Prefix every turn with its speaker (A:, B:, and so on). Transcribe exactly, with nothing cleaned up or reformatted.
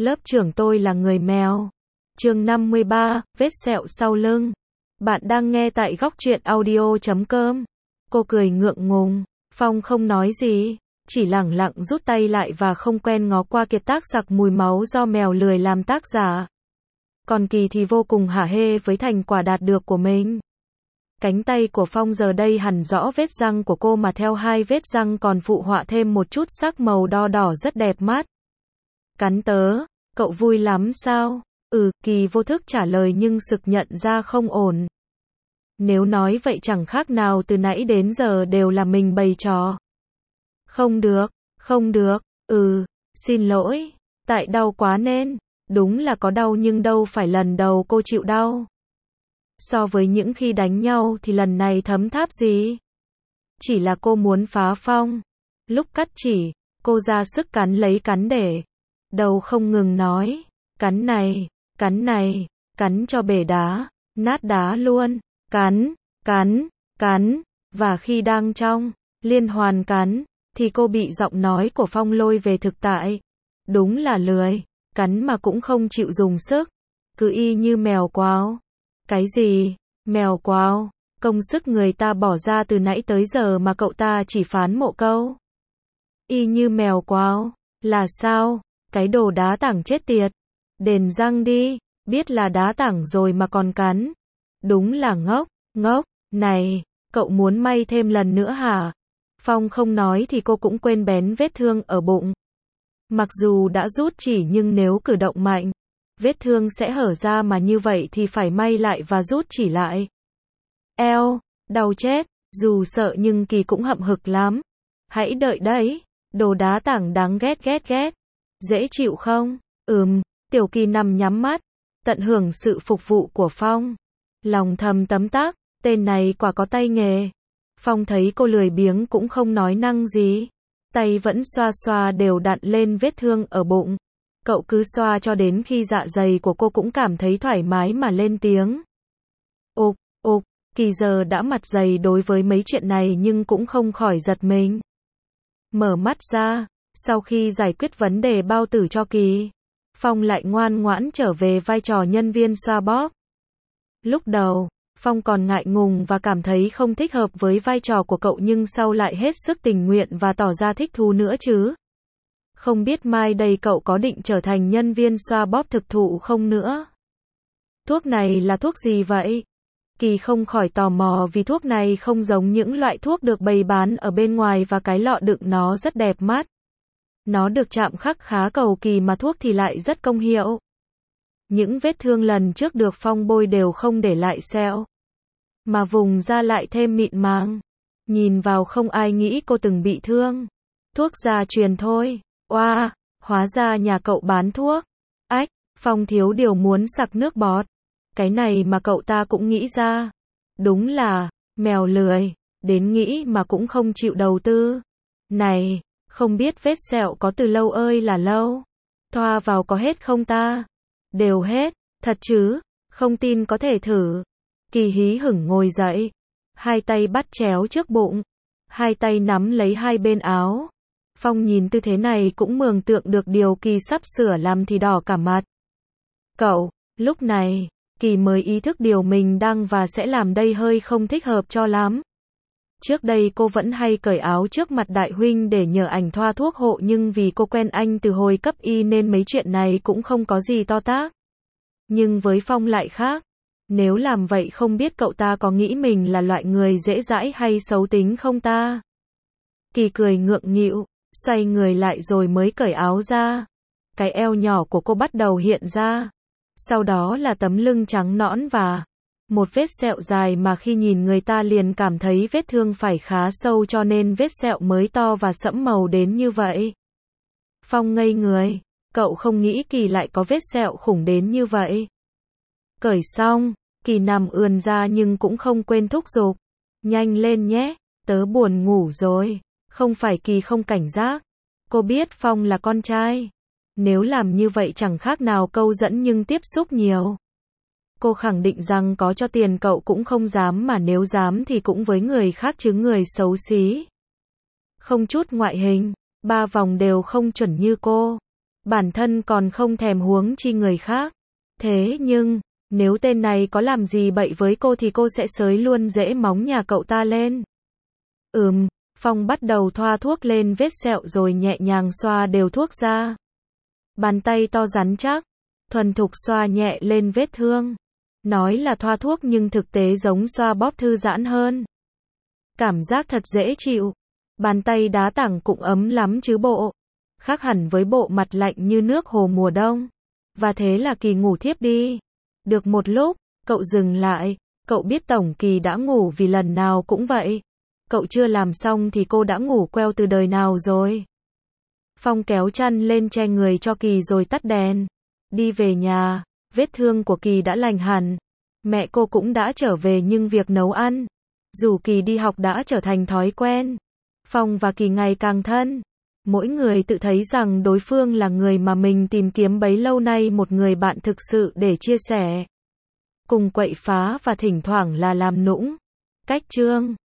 A: Lớp trưởng tôi là người mèo. Chương năm mươi ba, vết sẹo sau lưng. Bạn đang nghe tại góc truyện audio chấm com. Cô cười ngượng ngùng. Phong không nói gì, chỉ lẳng lặng rút tay lại và không quen ngó qua kiệt tác giặc mùi máu do mèo lười làm tác giả. Còn Kỳ thì vô cùng hả hê với thành quả đạt được của mình. Cánh tay của Phong giờ đây hằn rõ vết răng của cô mà theo hai vết răng còn phụ họa thêm một chút sắc màu đo đỏ rất đẹp mắt. Cắn tớ, cậu vui lắm sao? Ừ, Kỳ vô thức trả lời nhưng sực nhận ra không ổn. Nếu nói vậy chẳng khác nào từ nãy đến giờ đều là mình bày trò. Không được, không được, ừ, xin lỗi, tại đau quá nên, đúng là có đau nhưng đâu phải lần đầu cô chịu đau. So với những khi đánh nhau thì lần này thấm tháp gì? Chỉ là cô muốn phá Phong. Lúc cắt chỉ, cô ra sức cắn lấy cắn để. Đầu không ngừng nói, cắn này, cắn này, cắn cho bể đá, nát đá luôn, cắn, cắn, cắn, và khi đang trong liên hoàn cắn, thì cô bị giọng nói của Phong lôi về thực tại. Đúng là lười, cắn mà cũng không chịu dùng sức, cứ y như mèo quáo. Cái gì? Mèo quáo? Công sức người ta bỏ ra từ nãy tới giờ mà cậu ta chỉ phán một câu. Y như mèo quáo, là sao? Cái đồ đá tảng chết tiệt. Đền răng đi, biết là đá tảng rồi mà còn cắn. Đúng là ngốc, ngốc, này, cậu muốn may thêm lần nữa hả? Phong không nói thì cô cũng quên bén vết thương ở bụng. Mặc dù đã rút chỉ nhưng nếu cử động mạnh, vết thương sẽ hở ra mà như vậy thì phải may lại và rút chỉ lại. Eo, đau chết, dù sợ nhưng Kỳ cũng hậm hực lắm. Hãy đợi đấy, đồ đá tảng đáng ghét ghét ghét. Dễ chịu không? Ừm, Tiểu Kỳ nằm nhắm mắt, tận hưởng sự phục vụ của Phong. Lòng thầm tấm tắc, tên này quả có tay nghề. Phong thấy cô lười biếng cũng không nói năng gì. Tay vẫn xoa xoa đều đặn lên vết thương ở bụng. Cậu cứ xoa cho đến khi dạ dày của cô cũng cảm thấy thoải mái mà lên tiếng. Ục, ục, Kỳ giờ đã mặt dày đối với mấy chuyện này nhưng cũng không khỏi giật mình. Mở mắt ra, sau khi giải quyết vấn đề bao tử cho Kỳ, Phong lại ngoan ngoãn trở về vai trò nhân viên xoa bóp. Lúc đầu, Phong còn ngại ngùng và cảm thấy không thích hợp với vai trò của cậu nhưng sau lại hết sức tình nguyện và tỏ ra thích thú nữa chứ. Không biết mai đây cậu có định trở thành nhân viên xoa bóp thực thụ không nữa? Thuốc này là thuốc gì vậy? Kỳ không khỏi tò mò vì thuốc này không giống những loại thuốc được bày bán ở bên ngoài và cái lọ đựng nó rất đẹp mắt. Nó được chạm khắc khá cầu kỳ mà thuốc thì lại rất công hiệu. Những vết thương lần trước được Phong bôi đều không để lại sẹo, mà vùng da lại thêm mịn màng. Nhìn vào không ai nghĩ cô từng bị thương. Thuốc gia truyền thôi. Oa, wow, hóa ra nhà cậu bán thuốc. Ách, Phong thiếu điều muốn sặc nước bọt. Cái này mà cậu ta cũng nghĩ ra. Đúng là, mèo lười, đến nghĩ mà cũng không chịu đầu tư. Này, không biết vết sẹo có từ lâu ơi là lâu. Thoa vào có hết không ta? Đều hết, thật chứ, không tin có thể thử. Kỳ hí hửng ngồi dậy, hai tay bắt chéo trước bụng, hai tay nắm lấy hai bên áo. Phong nhìn tư thế này cũng mường tượng được điều Kỳ sắp sửa làm thì đỏ cả mặt. Cậu, lúc này, Kỳ mới ý thức điều mình đang và sẽ làm đây hơi không thích hợp cho lắm. Trước đây cô vẫn hay cởi áo trước mặt đại huynh để nhờ ảnh thoa thuốc hộ nhưng vì cô quen anh từ hồi cấp y nên mấy chuyện này cũng không có gì to tát. Nhưng với Phong lại khác. Nếu làm vậy không biết cậu ta có nghĩ mình là loại người dễ dãi hay xấu tính không ta? Kỳ cười ngượng nghịu, xoay người lại rồi mới cởi áo ra. Cái eo nhỏ của cô bắt đầu hiện ra. Sau đó là tấm lưng trắng nõn và một vết sẹo dài mà khi nhìn người ta liền cảm thấy vết thương phải khá sâu cho nên vết sẹo mới to và sẫm màu đến như vậy. Phong ngây người, cậu không nghĩ Kỳ lại có vết sẹo khủng đến như vậy. Cởi xong, Kỳ nằm ườn ra nhưng cũng không quên thúc giục. Nhanh lên nhé, tớ buồn ngủ rồi. Không phải Kỳ không cảnh giác. Cô biết Phong là con trai. Nếu làm như vậy chẳng khác nào câu dẫn nhưng tiếp xúc nhiều. Cô khẳng định rằng có cho tiền cậu cũng không dám mà nếu dám thì cũng với người khác chứ người xấu xí. Không chút ngoại hình, ba vòng đều không chuẩn như cô. Bản thân còn không thèm huống chi người khác. Thế nhưng, nếu tên này có làm gì bậy với cô thì cô sẽ xới luôn rễ móng nhà cậu ta lên. Ừm, Phong bắt đầu thoa thuốc lên vết sẹo rồi nhẹ nhàng xoa đều thuốc ra. Bàn tay to rắn chắc, thuần thục xoa nhẹ lên vết thương. Nói là thoa thuốc nhưng thực tế giống xoa bóp thư giãn hơn. Cảm giác thật dễ chịu. Bàn tay đá tảng cũng ấm lắm chứ bộ. Khác hẳn với bộ mặt lạnh như nước hồ mùa đông. Và thế là Kỳ ngủ thiếp đi. Được một lúc, cậu dừng lại. Cậu biết Tổng Kỳ đã ngủ vì lần nào cũng vậy. Cậu chưa làm xong thì cô đã ngủ queo từ đời nào rồi. Phong kéo chăn lên che người cho Kỳ rồi tắt đèn. Đi về nhà, vết thương của Kỳ đã lành hẳn. Mẹ cô cũng đã trở về nhưng việc nấu ăn, dù Kỳ đi học đã trở thành thói quen. Phong và Kỳ ngày càng thân. Mỗi người tự thấy rằng đối phương là người mà mình tìm kiếm bấy lâu nay, một người bạn thực sự để chia sẻ. Cùng quậy phá và thỉnh thoảng là làm nũng. Cách chương